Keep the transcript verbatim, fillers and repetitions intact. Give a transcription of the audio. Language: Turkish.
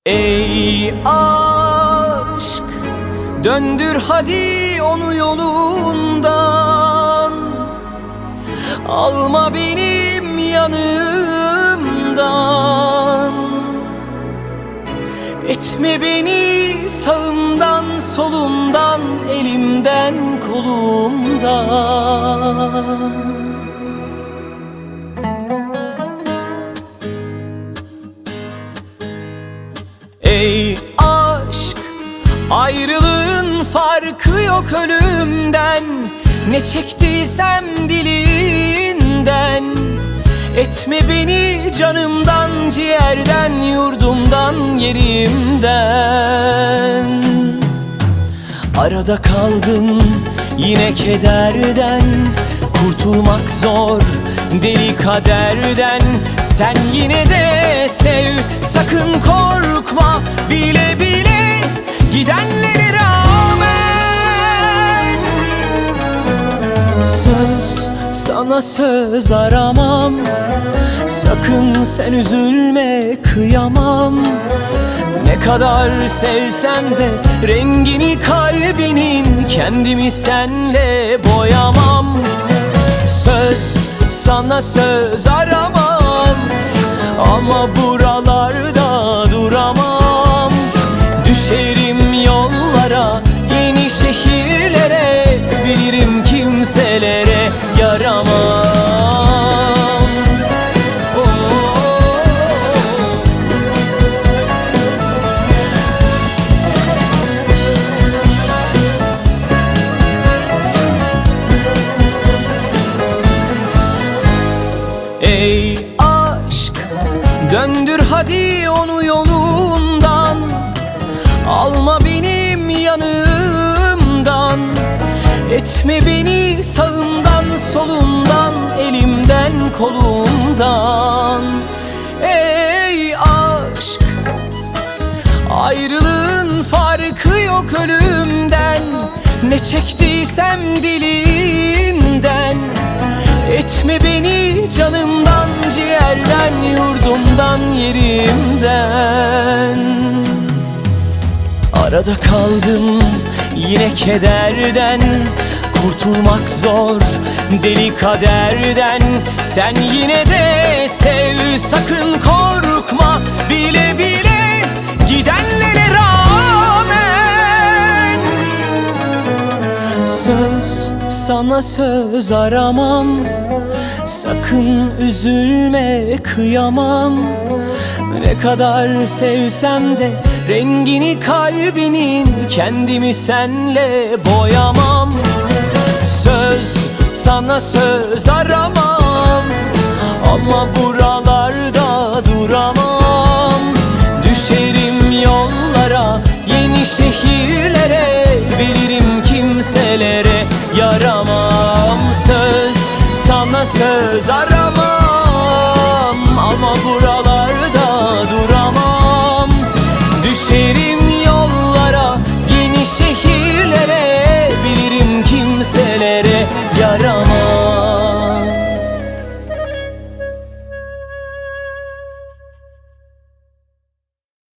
Ey aşk, döndür hadi onu yolundan, alma benim yanımdan. Etme beni sağımdan solumdan, elimden kolumdan. Ey aşk, ayrılığın farkı yok ölümden. Ne çektiysem dilinden, etme beni canımdan, ciğerden, yurdumdan, yerimden. Arada kaldım yine kederden, kurtulmak zor deli kaderden. Sen yine de sev, sakın korkma, bile bile gidenlere rağmen. Söz, sana söz aramam, sakın sen üzülme, kıyamam. Ne kadar sevsem de rengini kalbinin, kendimi senle boyamam. Söz, sana söz aramam, ama buralarda duramam. Düşerim yollara, yeni şehirlere, bilirim kimselere yaramam. Ey aşk, döndür hadi onu yolundan, alma benim yanımdan. Etme beni sağımdan solumdan, elimden kolumdan. Ey aşk, ayrılığın farkı yok ölümden. Ne çektiysem dilinden, etme beni canımdan, ciğerden, yurdumdan, yerimden. Arada kaldım yine kederden, kurtulmak zor deli kaderden. Sen yine de sev, sakın korkma, bile bile gidenlere rağmen. Söz, sana söz aramam, sakın üzülme, kıyamam. Ne kadar sevsem de rengini kalbinin, kendimi senle boyamam. Söz, sana söz aramam, ama buralarda duramam. Düşerim yollara, yeni şehirlere, bilirim kimselere yaramam. Söz, sana söz aramam,